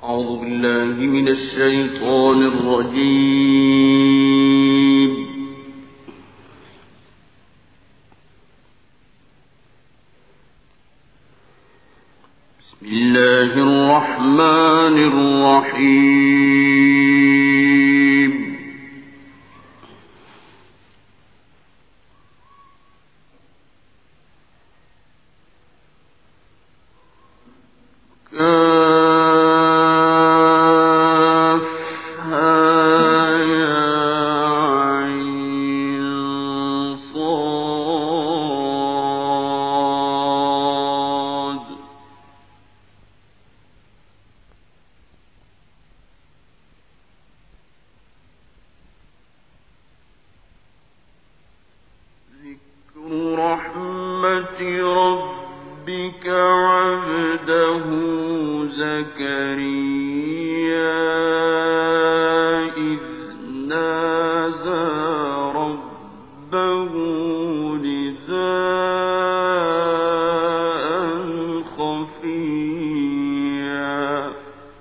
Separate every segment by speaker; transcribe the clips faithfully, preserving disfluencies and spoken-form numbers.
Speaker 1: أعوذ بالله من الشيطان الرجيم. بسم الله الرحمن الرحيم. ربك عبده زكريا إذ نادى ربه نداء خفيا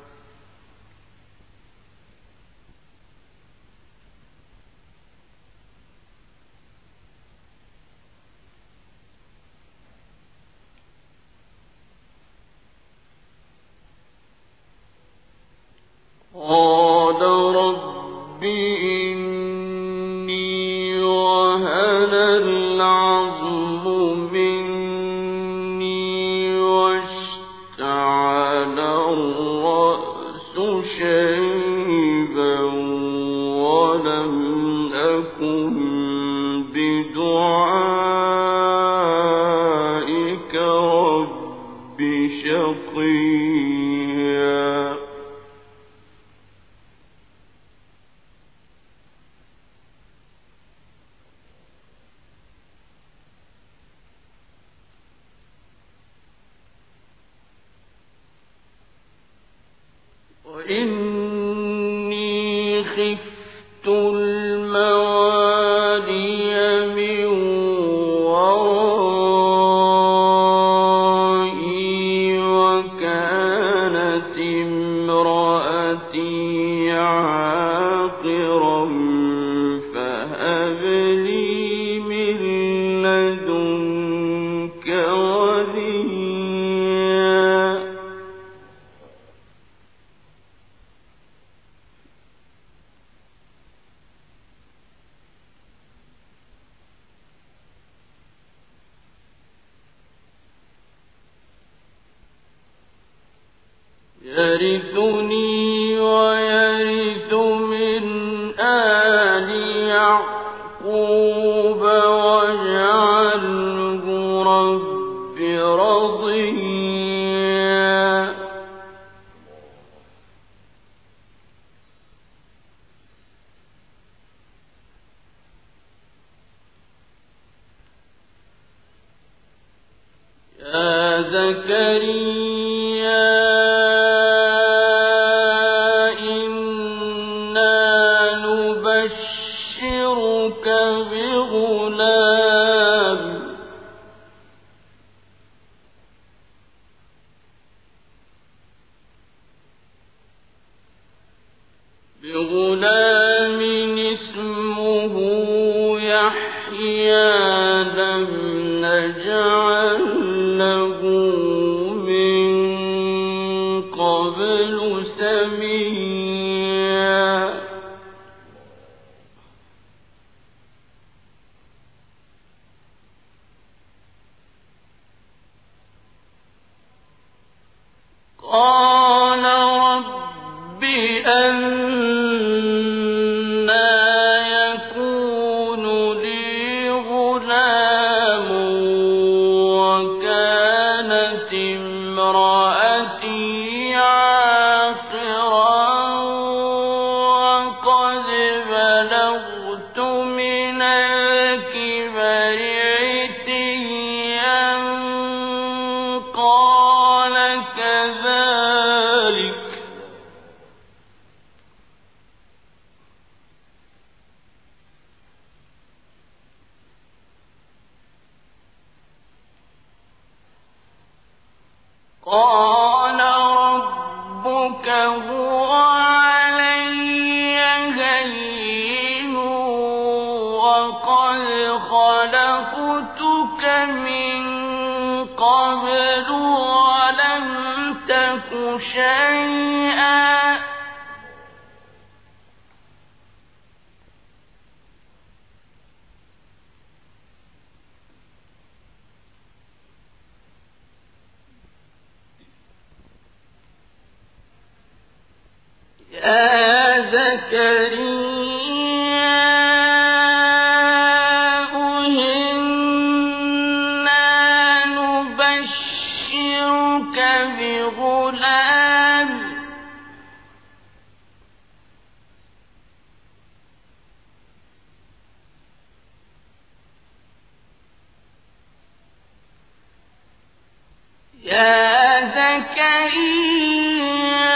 Speaker 1: قال رب إني وهن العظم مني واشتعل الرأس شيبا ولم أكن بدعائك رب شقيا وإني خفت الموالي من ورائي وكانت امرأتي عاقرا فهب لي من لدنك وليا يرثني ويرث من آل يعقوب واجعله رب رضيا يا زكريا نبشرك بغلام بغلام اسمه يحيى لم نجعل له من قبل سميا قال رب أنى يكون لي غلام وكانت امرأتي عاقرا وقد بلغت من الكبر عتيا قال كذلك قال ربك تك شيئا يا زكريا إنا نبشرك بغلام يا زكريا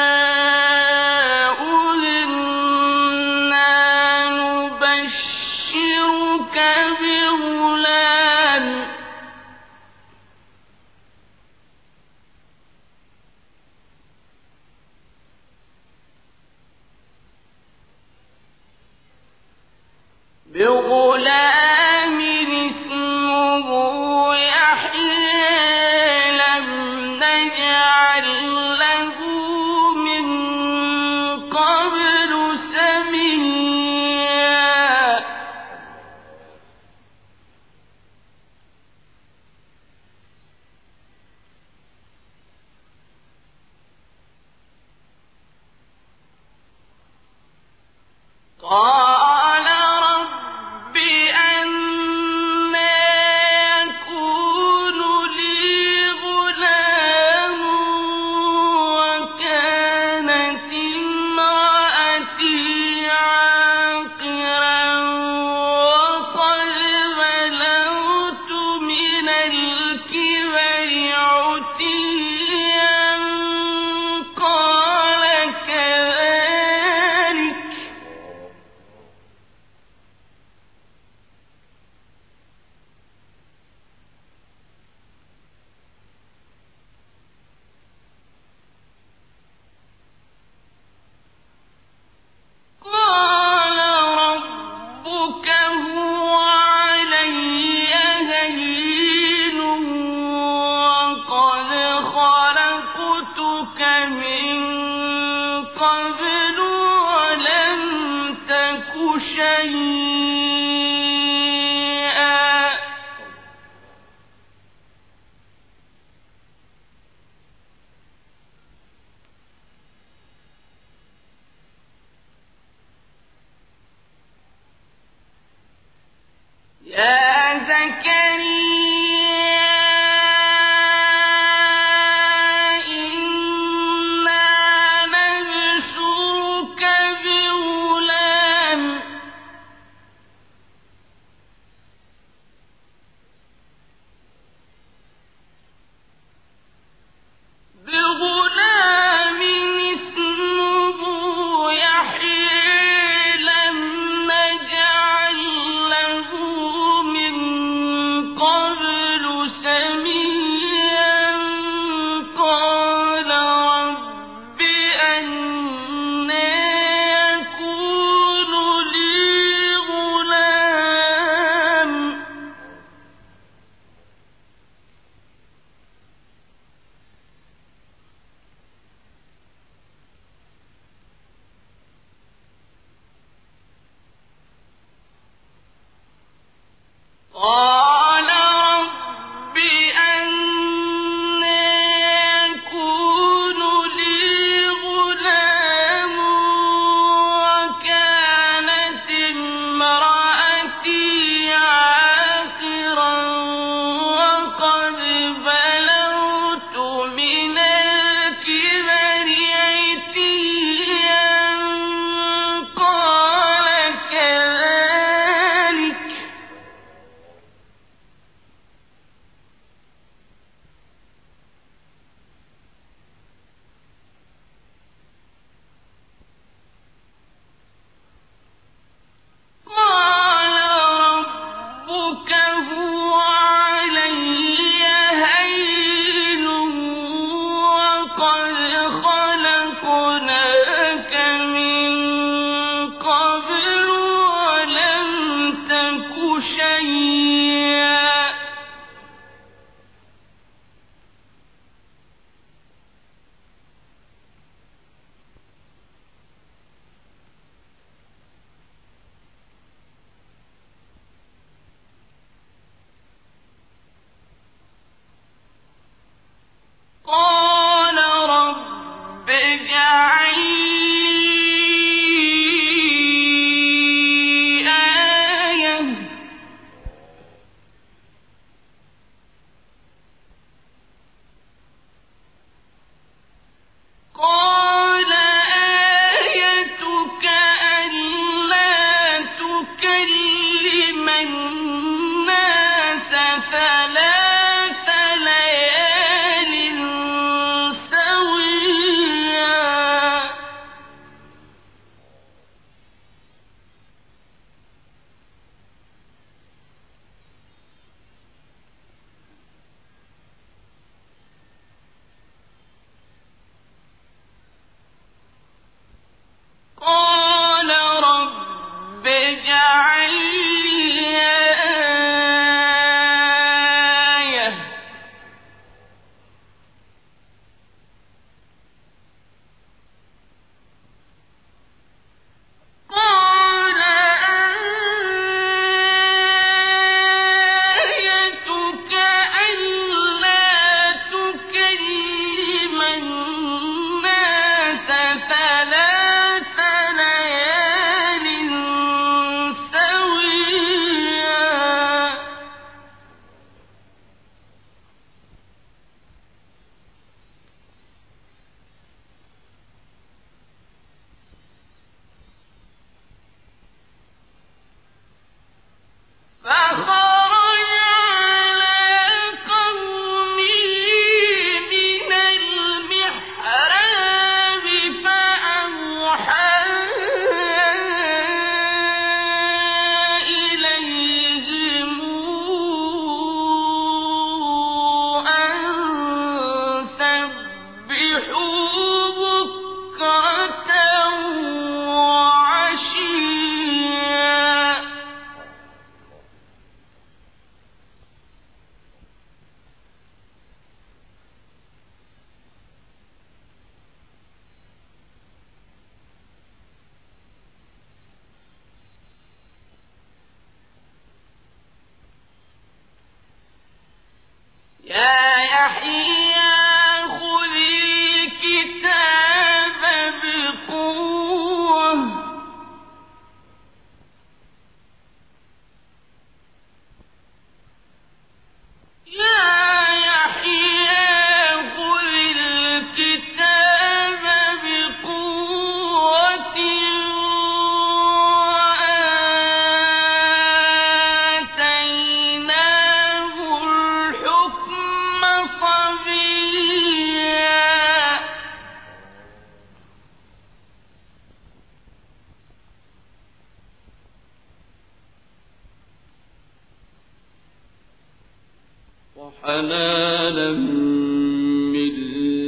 Speaker 1: بغلام اسمه يحيى لم نجعل له من قبل سميا قال يا زكريا إنا نبشرك بغلام بغلام اسمه يحيى لم نجعل له من قبل سميا قال رب أنى يكون لي غلام قال رب أنى يكون لي غلام وكانت امرأتي عاقرا وقد بلغت من الكبر عتيا قال كذلك قال ربك هو علي هين وقد خلقناك من قبل ولم تك شيئا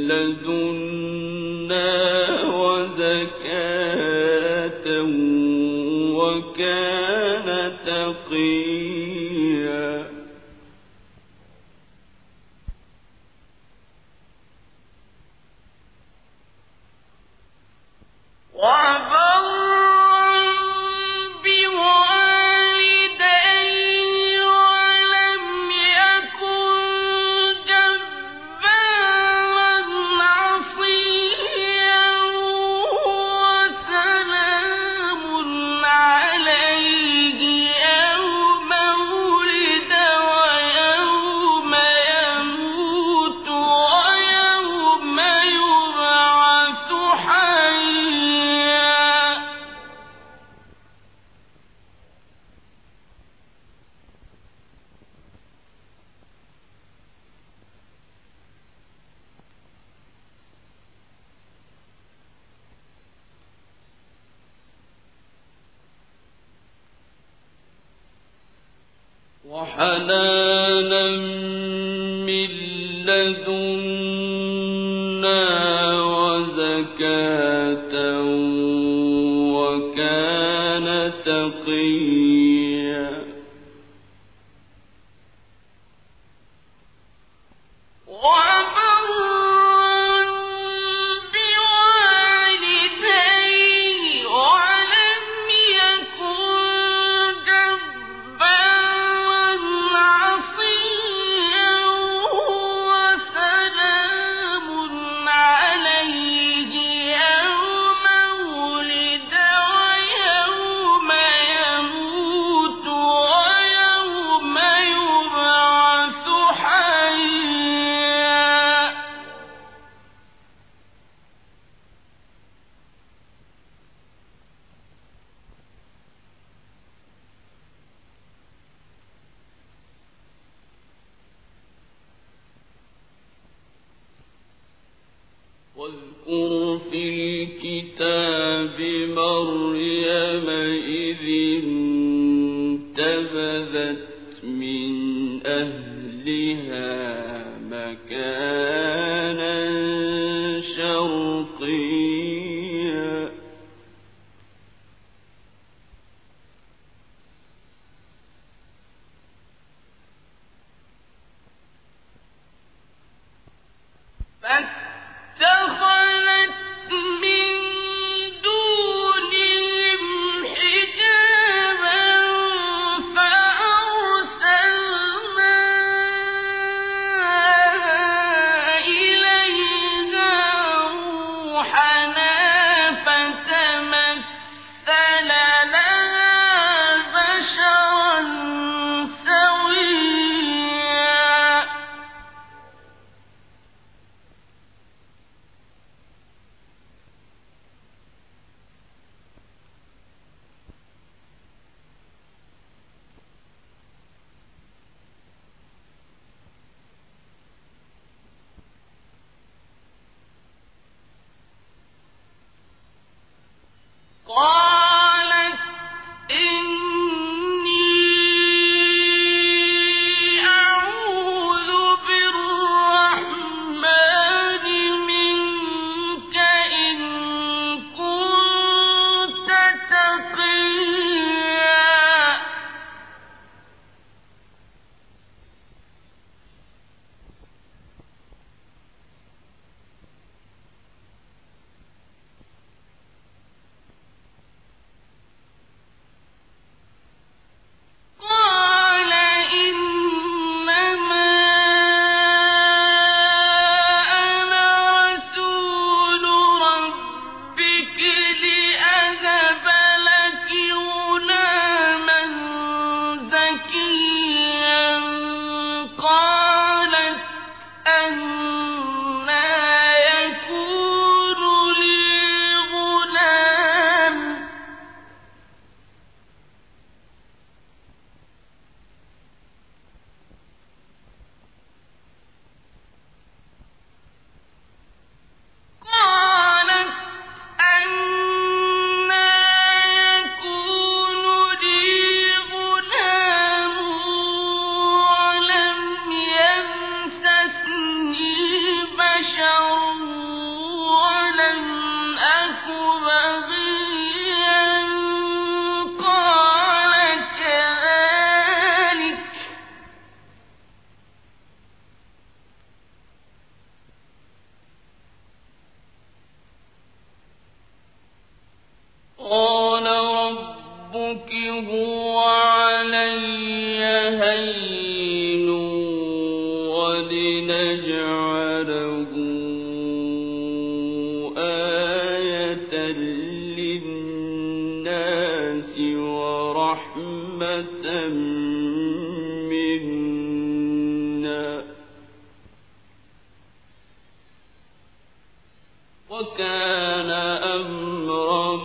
Speaker 1: لدنا وزكاة وكان تقيا وحنانا من لدنا وزكاة وكان تقيا واذكر في الكتاب مريم إذ انتبذت من أهلها مكانا شرقيا فاتخذت من دونهم حجابا فأرسلنا إليها روحنا رَحْمَةً مِّنَّا ۚ وَكَانَ أَمْرًا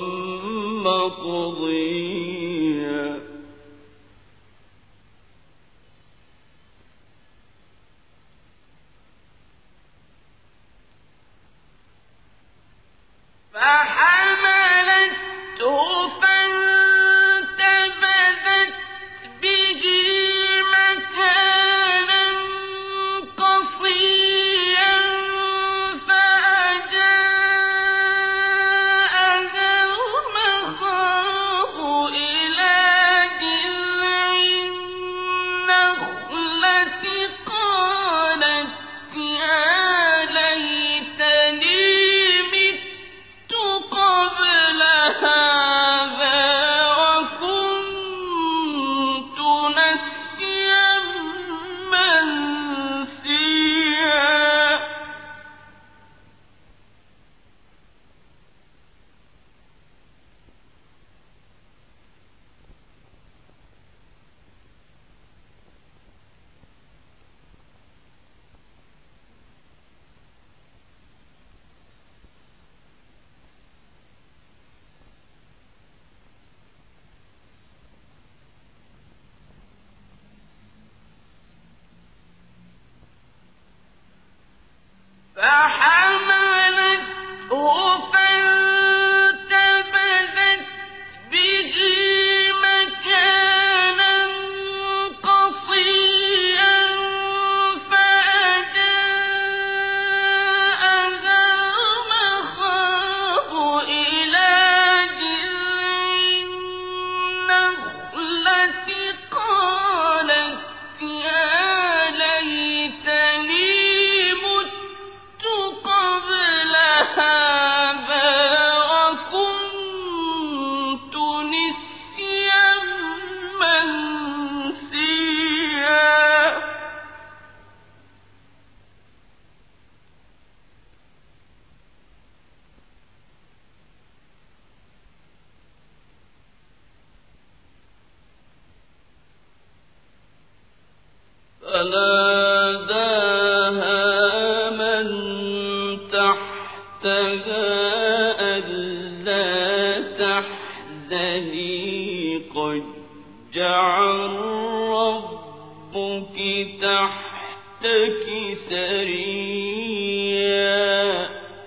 Speaker 1: مَّقْضِيًّا. فَحَمَلَتْهُ فَانتَبَذَتْ بِهِ مَكَانًا قَصِيًّا فَأَجَاءَهَا الْمَخَاضُ إِلَىٰ جِذْعِ النَّخْلَةِ قَالَتْ يَا لَيْتَنِي مِتُّ قَبْلَ هَٰذَا وَكُنتُ نَسْيًا مَّنسِيًّا. فَحَمَلَتْهُ فَانتَبَذَتْ بِهِ مَكَانًا قَصِيًّا فَأَجَاءَهَا الْمَخَاضُ إِلَىٰ جِذْعِ النَّخْلَةِ قَالَتْ يَا لَيْتَنِي مُتُّ قَبْلَ هَٰذَا وَكُنتُ نَسْيًا مَّنسِيًّا. فَنَادَاهَا مَن تَحْتَهَا أَلَّا تَحْزَنِي قَدْ جَعَلَ رَبُّكِ تَحْتَكِ سَرِيًّا.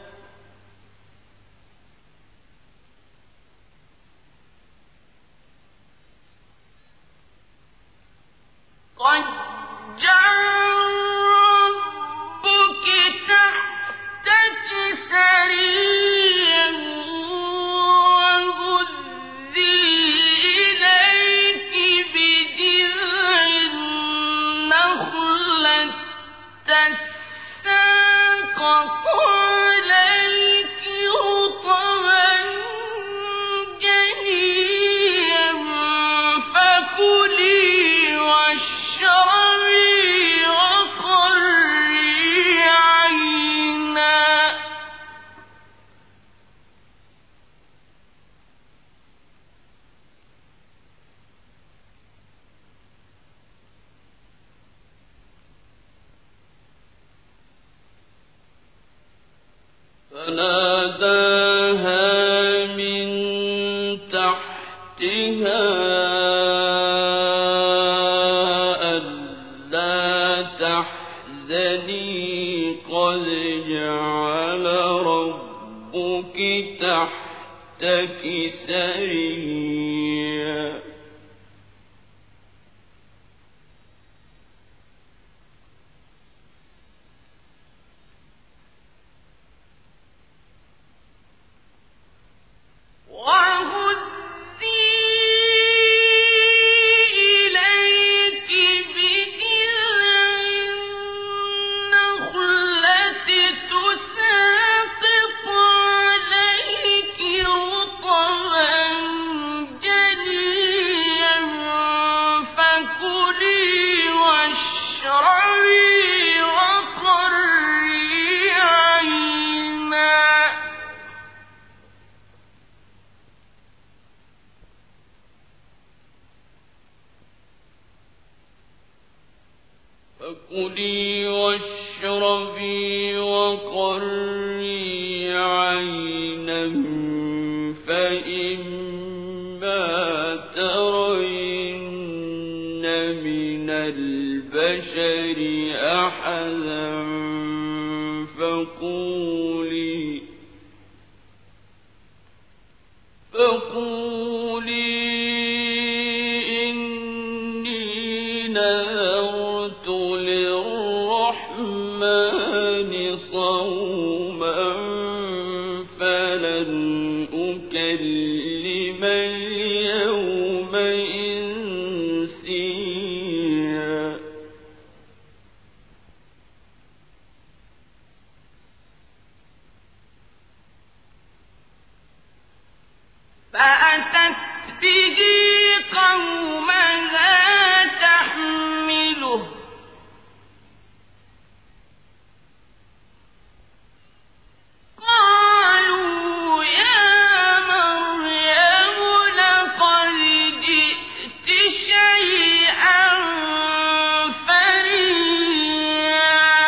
Speaker 1: قَدْ جَعَلَ رَبُّكِ تَحْتَكِ سَرِيًّا وَهُزِّي إِلَيْكِ بِجِذْعِ النَّخْلَةِ تَسَاقَطْ عَلَيْكِ رُطَبًا جَنِيًّا فَكُلِي وَاشْرَبِي وَقَرِّي عَيْنًا ۖ فَنَادَاهَا مِن تَحْتِهَا أَلَّا تَحْزَنِي قَدْ جَعَلَ رَبُّكِ تَحْتَكِ سَرِيًّا. وَهُزِّي إِلَيْكِ بِجِذْعِ النَّخْلَةِ تُسَاقِطْ عَلَيْكِ رُطَبًا جَنِيًّا كُلِي واشربي وقرِّي عَيْنًا فَإِمَّا تَرَيِنَّ مِنَ الْبَشَرِ أَحَدًا فَقُولِي فَقُولِي إِنِّي نَذَرْتُ لِلرَّحْمَٰنِ صَوْمًا فَلَنْ أُكَلِّمَ الْيَوْمَ إِنسِيًّا. فَأَتَتْ بِهِ قَوْمَهَا تَحْمِلُهُ ۖ قَالُوا يَا مَرْيَمُ لَقَدْ جِئْتِ شَيْئًا فَرِيًّا.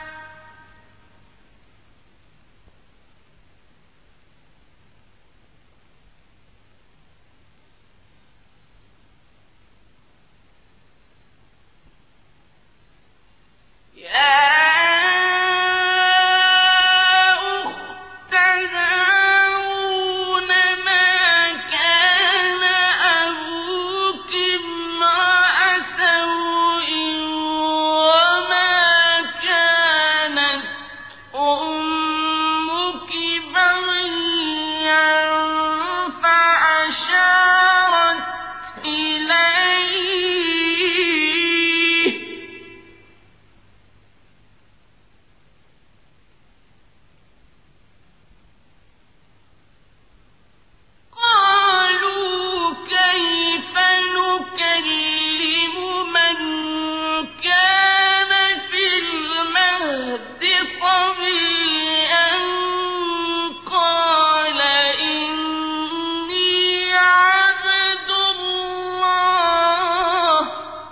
Speaker 1: يَا أُخْتَ هَارُونَ مَا كَانَ أَبُوكِ امْرَأَ سَوْءٍ وَمَا كَانَتْ أُمُّكِ بَغِيًّا. فَأَشَارَتْ إِلَيْهِ ۖ قَالُوا كَيْفَ نُكَلِّمُ مَن كَانَ فِي الْمَهْدِ صَبِيًّا. قَالَ إِنِّي عَبْدُ اللَّهِ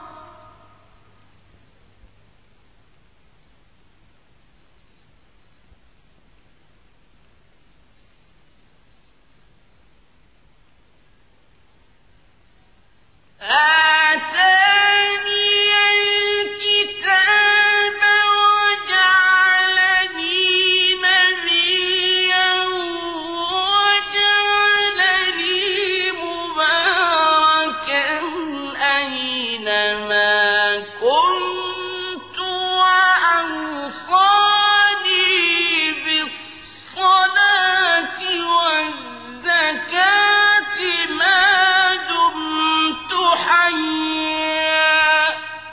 Speaker 1: آتَانِيَ الْكِتَابَ وَجَعَلَنِي نَبِيًّا وَجَعَلَنِي مُبَارَكًا أَيْنَمَا كُنتُ وَأَوْصَانِي بِالصَّلَاةِ وَالزَّكَاةِ مَا دُمْتُ حَيًّا.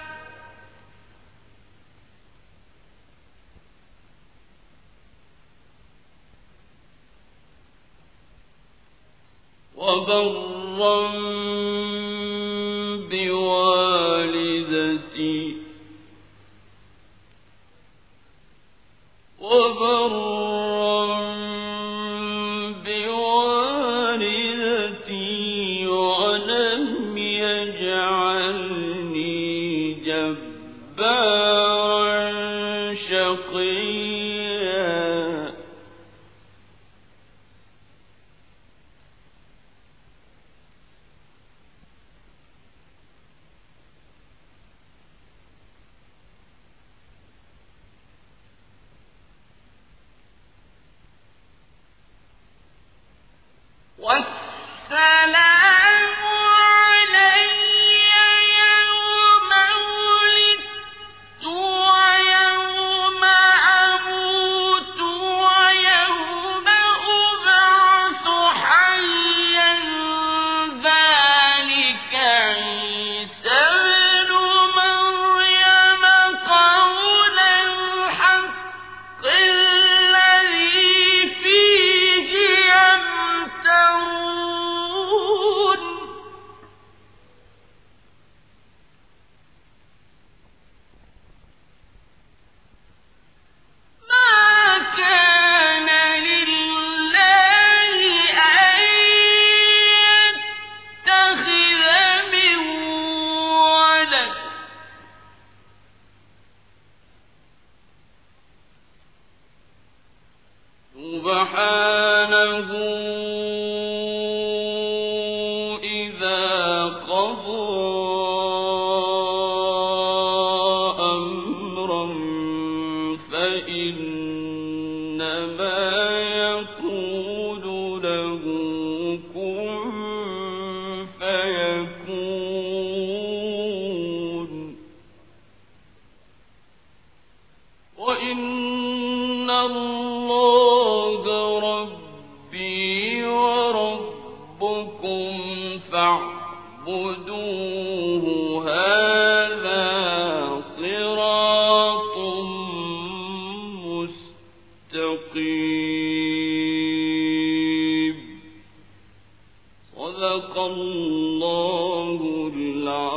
Speaker 1: وَبَرًّا بِوَالِدَتِي وَبَرًّا بِوَالِدَتِي وَلَمْ يَجْعَلْنِي جَبَّارًا شَقِيًّا. وَالسَّلَامُ عَلَيَّ يَوْمَ وُلِدتُّ وَيَوْمَ أَمُوتُ وَيَوْمَ أُبْعَثُ حَيًّا ۖ ذَٰلِكَ عِيسَى ابْنُ مَرْيَمَ قَوْلَ الْحَقِّ الَّذِي فِيهِ يَمْتَرُونَ. سبحانه إذا قضى أمرا فإنما يقول له كن فيكون وإن الله ربي وربكم فاعبدوه هذا صراط مستقيم صدق الله العظيم.